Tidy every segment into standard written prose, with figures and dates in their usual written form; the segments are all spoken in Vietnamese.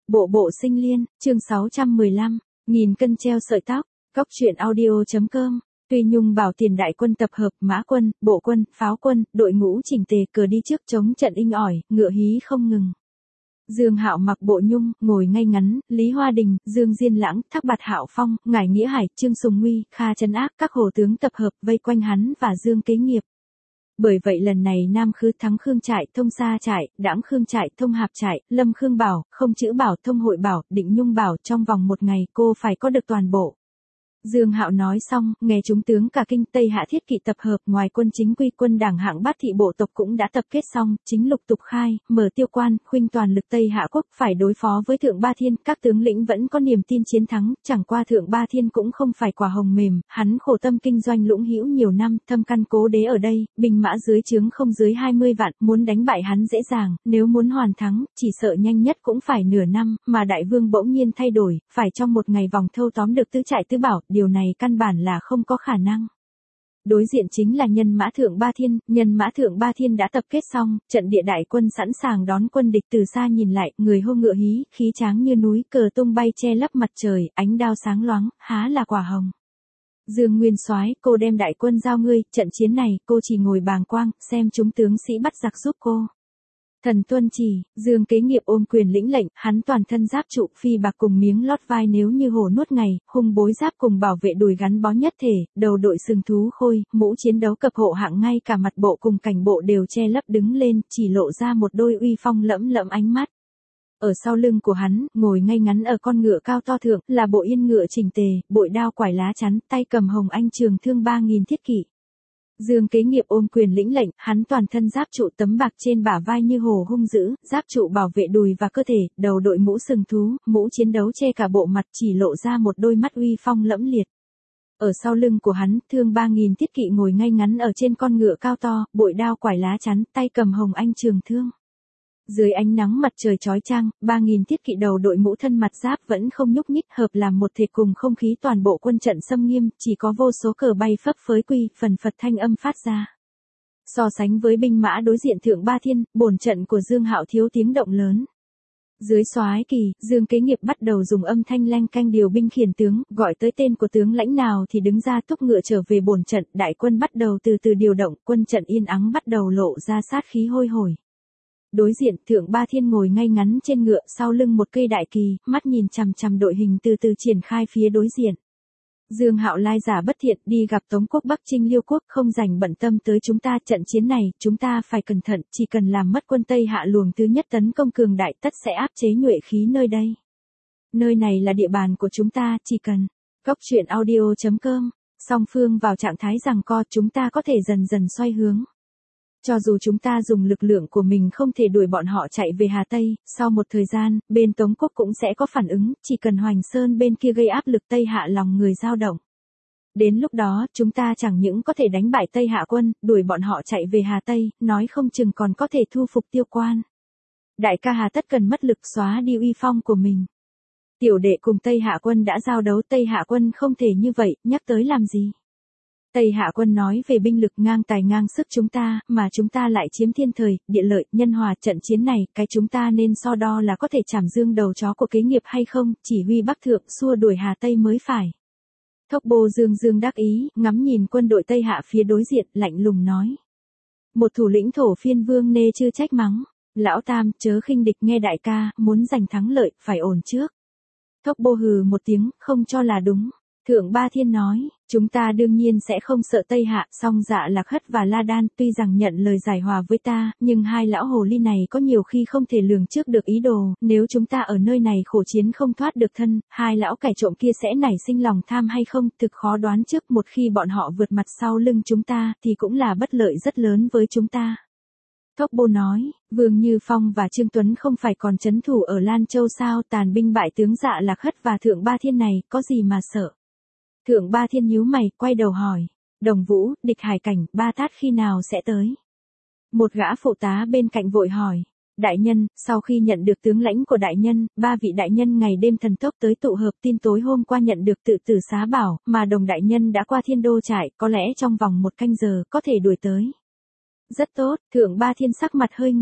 Bộ bộ sinh liên, chương 615, nghìn cân treo sợi tóc, Cóc truyện audio.com. Tuy Nhung bảo tiền đại quân tập hợp, mã quân, bộ quân, pháo quân, đội ngũ chỉnh tề cờ đi trước chống trận inh ỏi, ngựa hí không ngừng. Dương Hạo mặc bộ nhung, ngồi ngay ngắn, Lý Hoa Đình, Dương Diên Lãng, Thác Bạt Hạo Phong, Ngải Nghĩa Hải, Trương Sùng Nguy, Kha Trấn Ác, các hồ tướng tập hợp vây quanh hắn và Dương Kế Nghiệp. Bởi vậy lần này Nam Khư thắng Khương Trại, Thông Sa Trại, Đãng Khương Trại, Thông Hạp Trại, Lâm Khương Bảo, Không Chữ Bảo, Thông Hội Bảo, Định Nhung Bảo, trong vòng một ngày cô phải có được toàn bộ. Dương Hạo nói xong, nghe chúng tướng cả kinh Tây Hạ thiết kỵ tập hợp, ngoài quân chính quy, quân đảng hạng bát thị bộ tộc cũng đã tập kết xong, chính lục tục khai, mở tiêu quan, khuynh toàn lực Tây Hạ quốc, phải đối phó với Thượng Ba Thiên, các tướng lĩnh vẫn có niềm tin chiến thắng, chẳng qua Thượng Ba Thiên cũng không phải quả hồng mềm, hắn khổ tâm kinh doanh lũng hữu nhiều năm, thâm căn cố đế ở đây, binh mã dưới trướng không dưới 20 vạn, muốn đánh bại hắn dễ dàng, nếu muốn hoàn thắng, chỉ sợ nhanh nhất cũng phải nửa năm, mà đại vương bỗng nhiên thay đổi, phải trong một ngày vòng thâu tóm được tứ trại tứ bảo. Điều này căn bản là không có khả năng. Đối diện chính là nhân mã Thượng Ba Thiên đã tập kết xong, trận địa đại quân sẵn sàng đón quân địch. Từ xa nhìn lại, người hô ngựa hí, khí tráng như núi, cờ tung bay che lấp mặt trời, ánh đao sáng loáng, há là quả hồng. Dương Nguyên Soái, cô đem đại quân giao ngươi, trận chiến này, cô chỉ ngồi bàng quang, xem chúng tướng sĩ bắt giặc giúp cô. Thần tuân chỉ, Dương Kế Nghiệp ôm quyền lĩnh lệnh, hắn toàn thân giáp trụ, phi bạc cùng miếng lót vai nếu như hổ nuốt ngày, hung bối giáp cùng bảo vệ đùi gắn bó nhất thể, đầu đội sừng thú khôi, mũ chiến đấu cập hộ hạng, ngay cả mặt bộ cùng cảnh bộ đều che lấp đứng lên, chỉ lộ ra một đôi uy phong lẫm lẫm ánh mắt. Ở sau lưng của hắn, ngồi ngay ngắn ở con ngựa cao to thượng, là bộ yên ngựa chỉnh tề, bội đao quải lá chắn, tay cầm hồng anh trường thương 3000 thiết kỵ. Dương Kế Nghiệp ôm quyền lĩnh lệnh, hắn toàn thân giáp trụ, tấm bạc trên bả vai như hổ hung dữ, giáp trụ bảo vệ đùi và cơ thể, đầu đội mũ sừng thú, mũ chiến đấu che cả bộ mặt, chỉ lộ ra một đôi mắt uy phong lẫm liệt. Ở sau lưng của hắn, thương 3000 thiết kỵ ngồi ngay ngắn ở trên con ngựa cao to, bội đao quải lá chắn, tay cầm hồng anh trường thương. Dưới ánh nắng mặt trời chói chang, 3000 thiết kỵ đầu đội mũ thân mặt giáp vẫn không nhúc nhích, hợp làm một thể cùng không khí toàn bộ quân trận xâm nghiêm, chỉ có vô số cờ bay phấp phới quy, phần phật thanh âm phát ra. So sánh với binh mã đối diện Thượng Ba Thiên, bổn trận của Dương Hạo thiếu tiếng động lớn. Dưới soái kỳ, Dương Kế Nghiệp bắt đầu dùng âm thanh leng canh điều binh khiển tướng, gọi tới tên của tướng lãnh nào thì đứng ra thúc ngựa trở về bổn trận, đại quân bắt đầu từ từ điều động, quân trận yên ắng bắt đầu lộ ra sát khí hôi hổi. Đối diện, Thượng Ba Thiên ngồi ngay ngắn trên ngựa, sau lưng một cây đại kỳ, mắt nhìn chằm chằm đội hình từ từ triển khai phía đối diện. Dương Hạo lai giả bất thiện, đi gặp Tống quốc Bắc Trinh Liêu quốc, không dành bận tâm tới chúng ta, trận chiến này, chúng ta phải cẩn thận, chỉ cần làm mất quân Tây Hạ luồng thứ nhất tấn công cường đại, tất sẽ áp chế nhuệ khí nơi đây. Nơi này là địa bàn của chúng ta, chỉ cần. Cóc truyện audio.com. Song phương vào trạng thái giằng co, chúng ta có thể dần dần xoay hướng. Cho dù chúng ta dùng lực lượng của mình không thể đuổi bọn họ chạy về Hà Tây, sau một thời gian, bên Tống quốc cũng sẽ có phản ứng, chỉ cần Hoành Sơn bên kia gây áp lực Tây Hạ lòng người dao động. Đến lúc đó, chúng ta chẳng những có thể đánh bại Tây Hạ quân, đuổi bọn họ chạy về Hà Tây, nói không chừng còn có thể thu phục Tiêu Quan. Đại ca hà tất cần mất lực xóa đi uy phong của mình. Tiểu đệ cùng Tây Hạ quân đã giao đấu, Tây Hạ quân không thể như vậy, nhắc tới làm gì. Tây Hạ quân nói về binh lực ngang tài ngang sức chúng ta, mà chúng ta lại chiếm thiên thời, địa lợi, nhân hòa, trận chiến này, cái chúng ta nên so đo là có thể chảm Dương đầu chó của Kế Nghiệp hay không, chỉ huy Bắc Thượng, xua đuổi Hà Tây mới phải. Thốc Bô Dương đắc ý, ngắm nhìn quân đội Tây Hạ phía đối diện, lạnh lùng nói. Một thủ lĩnh thổ phiên vương nê chưa trách mắng, lão tam, chớ khinh địch, nghe đại ca, muốn giành thắng lợi, phải ổn trước. Thốc Bô hừ một tiếng, không cho là đúng. Thượng Ba Thiên nói, chúng ta đương nhiên sẽ không sợ Tây Hạ, song Dạ Lạc Hất và La Đan tuy rằng nhận lời giải hòa với ta, nhưng hai lão hồ ly này có nhiều khi không thể lường trước được ý đồ, nếu chúng ta ở nơi này khổ chiến không thoát được thân, hai lão kẻ trộm kia sẽ nảy sinh lòng tham hay không, thực khó đoán trước, một khi bọn họ vượt mặt sau lưng chúng ta, thì cũng là bất lợi rất lớn với chúng ta. Thốc Bô nói, Vương Như Phong và Trương Tuấn không phải còn trấn thủ ở Lan Châu sao, tàn binh bại tướng Dạ Lạc Hất và Thượng Ba Thiên này, có gì mà sợ. Thượng Ba Thiên nhíu mày, quay đầu hỏi, Đồng Vũ, địch Hải Cảnh, Ba Tát khi nào sẽ tới? Một gã phụ tá bên cạnh vội hỏi, đại nhân, sau khi nhận được tướng lãnh của đại nhân, 3 vị đại nhân ngày đêm thần tốc tới tụ hợp, tin tối hôm qua nhận được tự tử xá bảo, mà Đồng đại nhân đã qua Thiên Đô trại, có lẽ trong vòng 1 canh giờ, có thể đuổi tới. Rất tốt, Thượng Ba Thiên sắc mặt hơi nguội.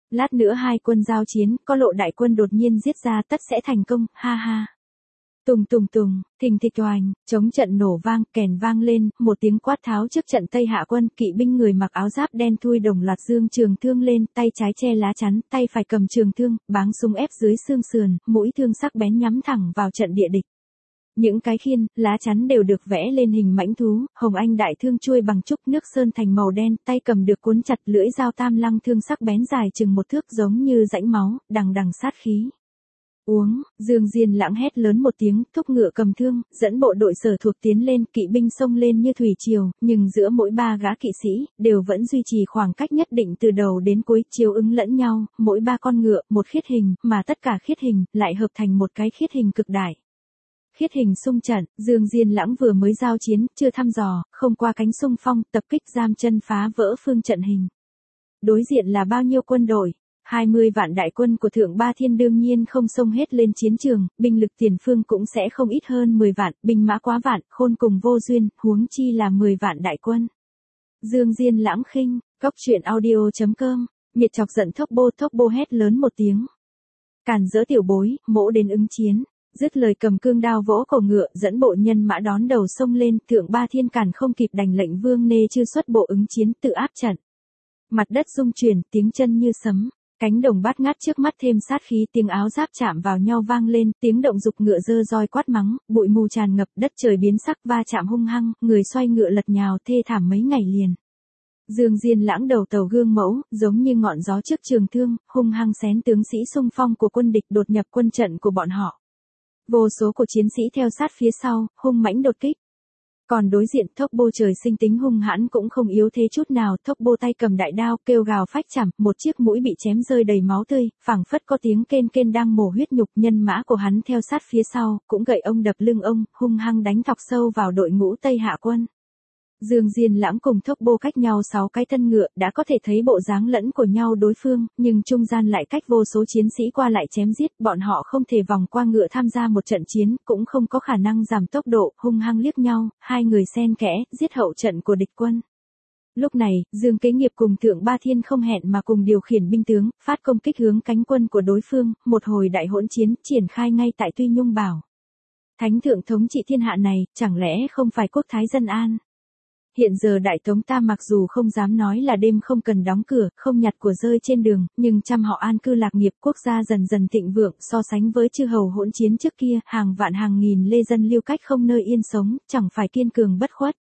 Lát nữa hai quân giao chiến, có lộ đại quân đột nhiên giết ra tất sẽ thành công, ha ha. Tùng tùng tùng, thình thịch oành, chống trận nổ vang, kèn vang lên, một tiếng quát tháo trước trận Tây Hạ quân, kỵ binh người mặc áo giáp đen thui đồng loạt dương trường thương lên, tay trái che lá chắn, tay phải cầm trường thương, báng súng ép dưới xương sườn, mũi thương sắc bén nhắm thẳng vào trận địa địch. Những cái khiên, lá chắn đều được vẽ lên hình mãnh thú, hồng anh đại thương chuôi bằng trúc nước sơn thành màu đen, tay cầm được cuốn chặt lưỡi dao tam lăng thương sắc bén dài chừng một thước giống như rãnh máu, đằng đằng sát khí. Uống, Dương Diên Lãng hét lớn một tiếng, thúc ngựa cầm thương, dẫn bộ đội sở thuộc tiến lên, kỵ binh xông lên như thủy triều, nhưng giữa mỗi ba gã kỵ sĩ, đều vẫn duy trì khoảng cách nhất định từ đầu đến cuối, chiếu ứng lẫn nhau, mỗi ba con ngựa, một khiết hình, mà tất cả khiết hình, lại hợp thành một cái khiết hình cực đại. Khiết hình xung trận, Dương Diên Lãng vừa mới giao chiến, chưa thăm dò, không qua cánh xung phong, tập kích giam chân phá vỡ phương trận hình. Đối diện là bao nhiêu quân đội? 20 vạn đại quân của Thượng Ba Thiên đương nhiên không xông hết lên chiến trường, binh lực tiền phương cũng sẽ không ít hơn 10 vạn, binh mã quá vạn, khôn cùng vô duyên, huống chi là 10 vạn đại quân. Dương Diên Lãng khinh, cóc truyện audio.com, nhiệt chọc giận Thốc Bô hét lớn một tiếng. Càn dỡ tiểu bối, mỗ đến ứng chiến. Dứt lời cầm cương đao vỗ cổ ngựa, dẫn bộ nhân mã đón đầu sông lên, Thượng Ba Thiên càn không kịp đành lệnh Vương Nê Chư xuất bộ ứng chiến, tự áp trận. Mặt đất rung chuyển, tiếng chân như sấm. Cánh đồng bát ngát trước mắt thêm sát khí, tiếng áo giáp chạm vào nhau vang lên, tiếng động dục ngựa dơ roi quát mắng, bụi mù tràn ngập, đất trời biến sắc, va chạm hung hăng, người xoay ngựa lật nhào thê thảm mấy ngày liền. Dương Diên Lãng đầu tàu gương mẫu, giống như ngọn gió trước trường thương, hung hăng xén tướng sĩ xung phong của quân địch đột nhập quân trận của bọn họ. Vô số của chiến sĩ theo sát phía sau, hung mãnh đột kích. Còn đối diện Thốc Bô trời sinh tính hung hãn cũng không yếu thế chút nào, Thốc Bô tay cầm đại đao, kêu gào phách chảm, một chiếc mũi bị chém rơi đầy máu tươi, phảng phất có tiếng kên kên đang mổ huyết nhục, nhân mã của hắn theo sát phía sau, cũng gậy ông đập lưng ông, hung hăng đánh thọc sâu vào đội ngũ Tây Hạ quân. Dương Diên Lãng cùng Thốc Bô cách nhau 6 cái thân ngựa, đã có thể thấy bộ dáng lẫn của nhau đối phương, nhưng trung gian lại cách vô số chiến sĩ qua lại chém giết, bọn họ không thể vòng qua ngựa tham gia một trận chiến, cũng không có khả năng giảm tốc độ, hung hăng liếc nhau, hai người xen kẽ, giết hậu trận của địch quân. Lúc này, Dương Kế Nghiệp cùng Thượng Ba Thiên không hẹn mà cùng điều khiển binh tướng, phát công kích hướng cánh quân của đối phương, một hồi đại hỗn chiến, triển khai ngay tại Tuy Nhung Bảo. Thánh thượng thống trị thiên hạ này, chẳng lẽ không phải quốc thái dân an? Hiện giờ Đại Tống ta mặc dù không dám nói là đêm không cần đóng cửa, không nhặt của rơi trên đường, nhưng trăm họ an cư lạc nghiệp, quốc gia dần dần thịnh vượng, so sánh với chư hầu hỗn chiến trước kia, hàng vạn hàng nghìn lê dân lưu cách không nơi yên sống, chẳng phải kiên cường bất khuất.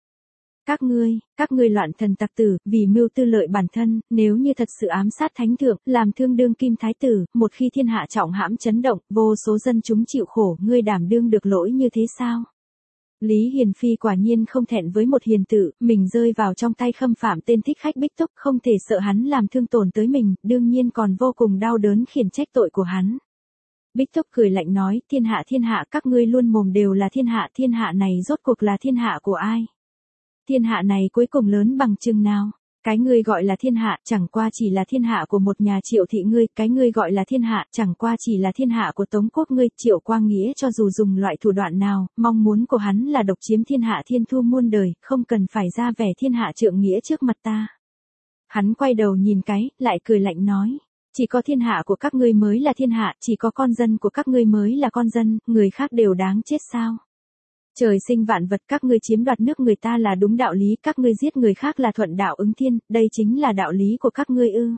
Các ngươi loạn thần tặc tử, vì mưu tư lợi bản thân, nếu như thật sự ám sát thánh thượng, làm thương đương kim thái tử, một khi thiên hạ trọng hãm chấn động, vô số dân chúng chịu khổ, ngươi đảm đương được lỗi như thế sao? Lý Hiền Phi quả nhiên không thẹn với một hiền tử, mình rơi vào trong tay khâm phạm tên thích khách Bích Túc, không thể sợ hắn làm thương tổn tới mình, đương nhiên còn vô cùng đau đớn khiển trách tội của hắn. Bích Túc cười lạnh nói, thiên hạ các ngươi luôn mồm đều là thiên hạ này rốt cuộc là thiên hạ của ai? Thiên hạ này cuối cùng lớn bằng chừng nào? Cái ngươi gọi là thiên hạ, chẳng qua chỉ là thiên hạ của một nhà Triệu thị ngươi, cái ngươi gọi là thiên hạ, chẳng qua chỉ là thiên hạ của Tống quốc ngươi, Triệu Quang Nghĩa cho dù dùng loại thủ đoạn nào, mong muốn của hắn là độc chiếm thiên hạ thiên thu muôn đời, không cần phải ra vẻ thiên hạ trượng nghĩa trước mặt ta. Hắn quay đầu nhìn cái, lại cười lạnh nói, chỉ có thiên hạ của các ngươi mới là thiên hạ, chỉ có con dân của các ngươi mới là con dân, người khác đều đáng chết sao? Trời sinh vạn vật, các ngươi chiếm đoạt nước người ta là đúng đạo lý, các ngươi giết người khác là thuận đạo ứng thiên, đây chính là đạo lý của các ngươi ư?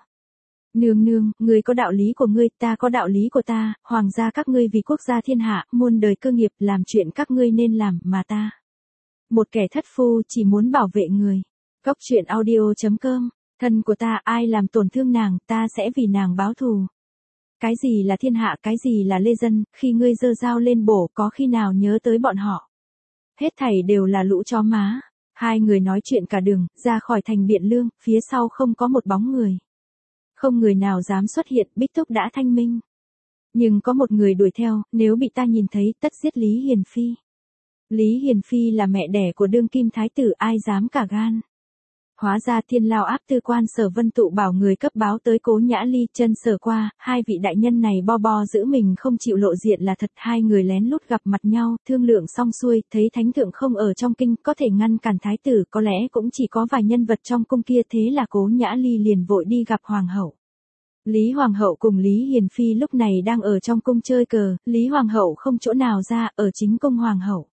Nương, ngươi có đạo lý của ngươi, ta có đạo lý của ta, hoàng gia các ngươi vì quốc gia thiên hạ, muôn đời cơ nghiệp, làm chuyện các ngươi nên làm, mà ta. Một kẻ thất phu chỉ muốn bảo vệ người. Cóc truyện audio.com, thân của ta ai làm tổn thương nàng, ta sẽ vì nàng báo thù. Cái gì là thiên hạ, cái gì là lê dân, khi ngươi giơ dao lên bổ có khi nào nhớ tới bọn họ. Hết thảy đều là lũ chó má. Hai người nói chuyện cả đường, ra khỏi thành Biện Lương, phía sau không có một bóng người. Không người nào dám xuất hiện, Bích Túc đã thanh minh. Nhưng có một người đuổi theo, nếu bị ta nhìn thấy, tất giết Lý Hiền Phi. Lý Hiền Phi là mẹ đẻ của đương kim thái tử, ai dám cả gan. Hóa ra Thiên Lao áp tư quan Sở Vân Tụ bảo người cấp báo tới Cố Nhã Ly, chân Sở qua, hai vị đại nhân này bo giữ mình không chịu lộ diện là thật, hai người lén lút gặp mặt nhau, thương lượng xong xuôi, thấy thánh thượng không ở trong kinh, có thể ngăn cản thái tử, có lẽ cũng chỉ có vài nhân vật trong cung kia, thế là Cố Nhã Ly liền vội đi gặp hoàng hậu. Lý Hoàng hậu cùng Lý Hiền Phi lúc này đang ở trong cung chơi cờ, Lý Hoàng hậu không chỗ nào ra, ở chính cung Hoàng hậu.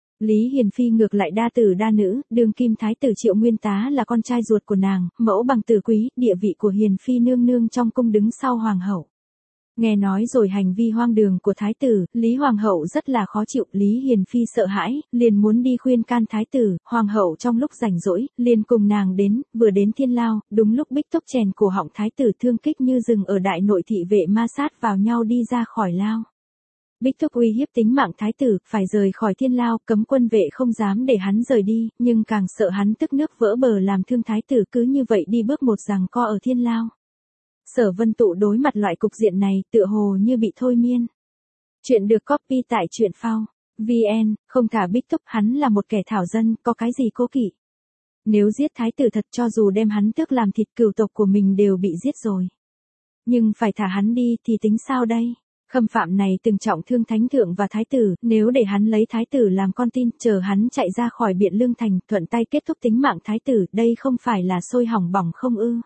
Lý Hiền Phi ngược lại đa tử đa nữ, đương kim thái tử Triệu Nguyên Tá là con trai ruột của nàng, mẫu bằng tử quý, địa vị của Hiền Phi nương nương trong cung đứng sau Hoàng hậu. Nghe nói rồi hành vi hoang đường của thái tử, Lý Hoàng hậu rất là khó chịu, Lý Hiền Phi sợ hãi, liền muốn đi khuyên can thái tử, Hoàng hậu trong lúc rảnh rỗi, liền cùng nàng đến, vừa đến thiên lao, đúng lúc Bích Túc chèn cổ họng thái tử thương kích như rừng ở đại nội thị vệ ma sát vào nhau đi ra khỏi lao. Bích Túc uy hiếp tính mạng thái tử, phải rời khỏi thiên lao, cấm quân vệ không dám để hắn rời đi, nhưng càng sợ hắn tức nước vỡ bờ làm thương thái tử, cứ như vậy đi bước một giằng co ở thiên lao. Sở Vân Tụ đối mặt loại cục diện này, tựa hồ như bị thôi miên. Chuyện được copy tại truyện phao VN, không thả Bích Túc, hắn là một kẻ thảo dân, có cái gì cố kỵ. Nếu giết thái tử thật, cho dù đem hắn tước làm thịt, cửu tộc của mình đều bị giết rồi. Nhưng phải thả hắn đi thì tính sao đây? Khâm phạm này từng trọng thương thánh thượng và thái tử, nếu để hắn lấy thái tử làm con tin, chờ hắn chạy ra khỏi Biện Lương thành, thuận tay kết thúc tính mạng thái tử, đây không phải là sôi hỏng bỏng không ư?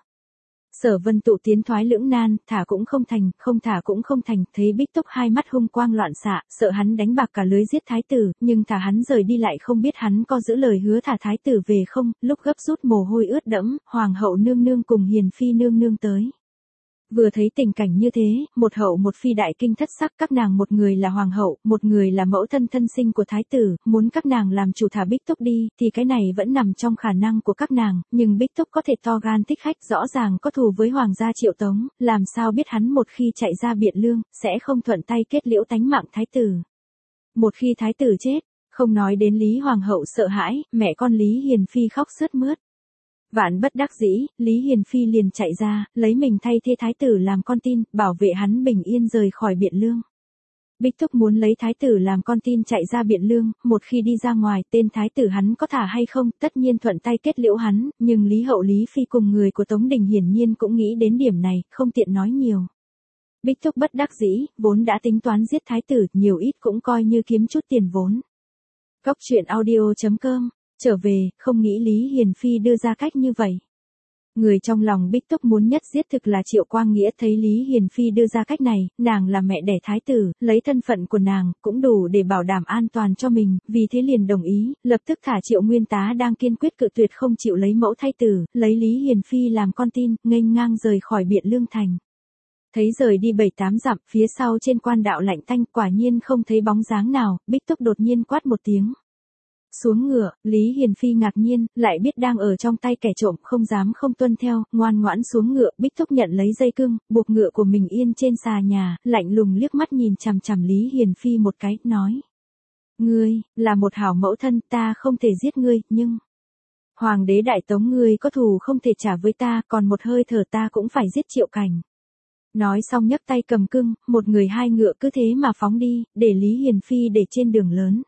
Sở Vân Tụ tiến thoái lưỡng nan, thả cũng không thành, không thả cũng không thành, thấy Bích Túc hai mắt hung quang loạn xạ, sợ hắn đánh bạc cả lưới giết thái tử, nhưng thả hắn rời đi lại không biết hắn có giữ lời hứa thả thái tử về không, lúc gấp rút mồ hôi ướt đẫm, Hoàng hậu nương nương cùng Hiền Phi nương nương tới. Vừa thấy tình cảnh như thế, một hậu một phi đại kinh thất sắc, các nàng một người là hoàng hậu, một người là mẫu thân thân sinh của thái tử, muốn các nàng làm chủ thả Bích Túc đi, thì cái này vẫn nằm trong khả năng của các nàng, nhưng Bích Túc có thể to gan thích khách, rõ ràng có thù với hoàng gia Triệu Tống, làm sao biết hắn một khi chạy ra Biện Lương, sẽ không thuận tay kết liễu tánh mạng thái tử. Một khi thái tử chết, không nói đến Lý Hoàng hậu sợ hãi, mẹ con Lý Hiền Phi khóc sướt mướt. Vạn bất đắc dĩ, Lý Hiền Phi liền chạy ra, lấy mình thay thế thái tử làm con tin, bảo vệ hắn bình yên rời khỏi Biện Lương. Bích Túc muốn lấy thái tử làm con tin chạy ra Biện Lương, một khi đi ra ngoài, tên thái tử hắn có thả hay không, tất nhiên thuận tay kết liễu hắn, nhưng Lý Hậu Lý Phi cùng người của Tống Đình hiển nhiên cũng nghĩ đến điểm này, không tiện nói nhiều. Bích Túc bất đắc dĩ, vốn đã tính toán giết thái tử, nhiều ít cũng coi như kiếm chút tiền vốn. Góc truyện audio.com Trở về, không nghĩ Lý Hiền Phi đưa ra cách như vậy. Người trong lòng Bích Túc muốn nhất giết thực là Triệu Quang Nghĩa, thấy Lý Hiền Phi đưa ra cách này, nàng là mẹ đẻ thái tử, lấy thân phận của nàng, cũng đủ để bảo đảm an toàn cho mình, vì thế liền đồng ý, lập tức thả Triệu Nguyên Tá đang kiên quyết cự tuyệt không chịu lấy mẫu thái tử, lấy Lý Hiền Phi làm con tin, nghênh ngang rời khỏi Biện Lương thành. Thấy rời đi 7-8 dặm, phía sau trên quan đạo lạnh tanh, quả nhiên không thấy bóng dáng nào, Bích Túc đột nhiên quát một tiếng. Xuống ngựa, Lý Hiền Phi ngạc nhiên, lại biết đang ở trong tay kẻ trộm, không dám không tuân theo, ngoan ngoãn xuống ngựa, Bích Túc nhận lấy dây cương, buộc ngựa của mình yên trên xà nhà, lạnh lùng liếc mắt nhìn chằm chằm Lý Hiền Phi một cái, nói. Ngươi, là một hảo mẫu thân, ta không thể giết ngươi, nhưng... Hoàng đế Đại Tống ngươi có thù không thể trả với ta, còn một hơi thở ta cũng phải giết Triệu Cảnh. Nói xong nhấc tay cầm cương, một người hai ngựa cứ thế mà phóng đi, để Lý Hiền Phi để trên đường lớn.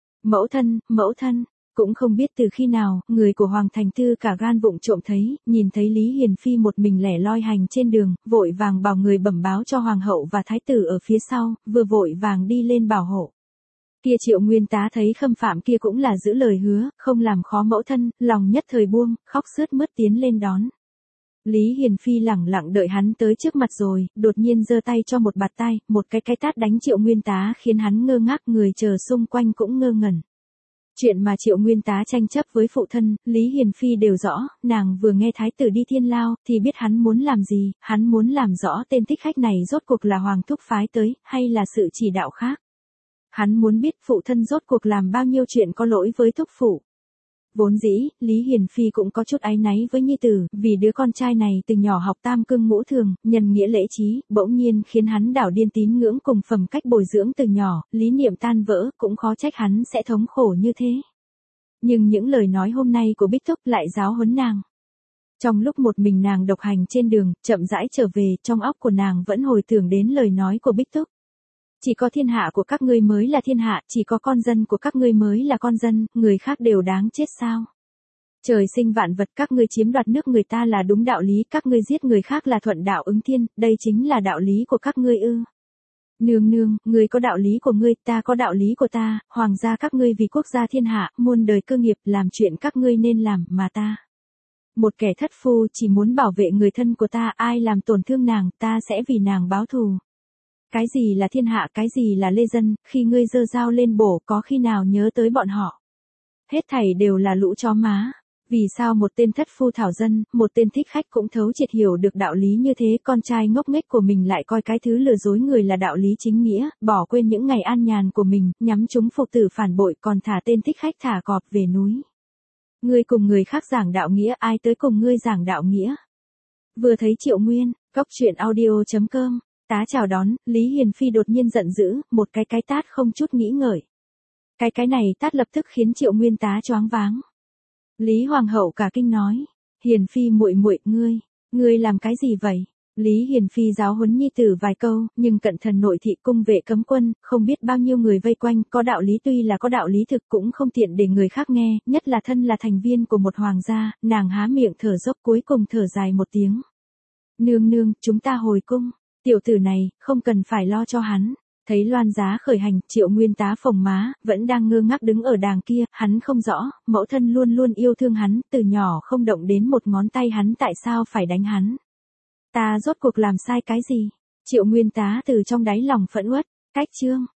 Mẫu thân, cũng không biết từ khi nào, người của Hoàng Thành Tư cả gan vụng trộm thấy, nhìn thấy Lý Hiền Phi một mình lẻ loi hành trên đường, vội vàng bảo người bẩm báo cho Hoàng hậu và Thái tử ở phía sau, vừa vội vàng đi lên bảo hộ. Kia Triệu Nguyên Tá thấy khâm phạm kia cũng là giữ lời hứa, không làm khó mẫu thân, lòng nhất thời buông, khóc sướt mướt tiến lên đón. Lý Hiền Phi lẳng lặng đợi hắn tới trước mặt rồi, đột nhiên giơ tay cho một bạt tai, một cái tát đánh Triệu Nguyên Tá khiến hắn ngơ ngác, người chờ xung quanh cũng ngơ ngẩn. Chuyện mà Triệu Nguyên Tá tranh chấp với phụ thân, Lý Hiền Phi đều rõ, nàng vừa nghe thái tử đi thiên lao, thì biết hắn muốn làm gì, hắn muốn làm rõ tên thích khách này rốt cuộc là Hoàng thúc phái tới, hay là sự chỉ đạo khác. Hắn muốn biết phụ thân rốt cuộc làm bao nhiêu chuyện có lỗi với thúc phụ. Vốn dĩ, Lý Hiền Phi cũng có chút áy náy với nhi tử, vì đứa con trai này từ nhỏ học tam cương ngũ thường, nhân nghĩa lễ trí, bỗng nhiên khiến hắn đảo điên tín ngưỡng cùng phẩm cách bồi dưỡng từ nhỏ, lý niệm tan vỡ, cũng khó trách hắn sẽ thống khổ như thế. Nhưng những lời nói hôm nay của Bích Túc lại giáo huấn nàng. Trong lúc một mình nàng độc hành trên đường, chậm rãi trở về, trong óc của nàng vẫn hồi tưởng đến lời nói của Bích Túc. Chỉ có thiên hạ của các ngươi mới là thiên hạ, chỉ có con dân của các ngươi mới là con dân, người khác đều đáng chết sao? Trời sinh vạn vật, các ngươi chiếm đoạt nước người ta là đúng đạo lý, các ngươi giết người khác là thuận đạo ứng thiên, đây chính là đạo lý của các ngươi ư? Nương nương, ngươi có đạo lý của ngươi, ta có đạo lý của ta, hoàng gia các ngươi vì quốc gia thiên hạ, muôn đời cơ nghiệp, làm chuyện các ngươi nên làm, mà ta. Một kẻ thất phu chỉ muốn bảo vệ người thân của ta, ai làm tổn thương nàng, ta sẽ vì nàng báo thù. Cái gì là thiên hạ, cái gì là lê dân, khi ngươi giơ dao lên bổ có khi nào nhớ tới bọn họ. Hết thảy đều là lũ chó má. Vì sao một tên thất phu thảo dân, một tên thích khách cũng thấu triệt hiểu được đạo lý như thế, con trai ngốc nghếch của mình lại coi cái thứ lừa dối người là đạo lý chính nghĩa, bỏ quên những ngày an nhàn của mình, nhắm chúng phục tử phản bội còn thả tên thích khách thả cọp về núi. Ngươi cùng người khác giảng đạo nghĩa, ai tới cùng ngươi giảng đạo nghĩa. Vừa thấy Triệu Nguyên, Cóc Truyện Audio.com, tá chào đón, Lý Hiền Phi đột nhiên giận dữ, một cái tát không chút nghĩ ngợi. Cái này tát lập tức khiến Triệu Nguyên tá choáng váng. Lý Hoàng hậu cả kinh nói, Hiền Phi muội muội, ngươi làm cái gì vậy? Lý Hiền Phi giáo huấn nhi tử vài câu, nhưng cận thần nội thị cung vệ cấm quân, không biết bao nhiêu người vây quanh, có đạo lý tuy là có đạo lý thực cũng không tiện để người khác nghe, nhất là thân là thành viên của một hoàng gia, nàng há miệng thở dốc cuối cùng thở dài một tiếng. Nương nương, chúng ta hồi cung, tiểu tử này, không cần phải lo cho hắn. Thấy Loan Giá khởi hành, Triệu Nguyên tá phồng má, vẫn đang ngơ ngác đứng ở đàng kia, hắn không rõ, mẫu thân luôn luôn yêu thương hắn, từ nhỏ không động đến một ngón tay hắn tại sao phải đánh hắn. Ta rốt cuộc làm sai cái gì? Triệu Nguyên tá từ trong đáy lòng phẫn uất, cách chương.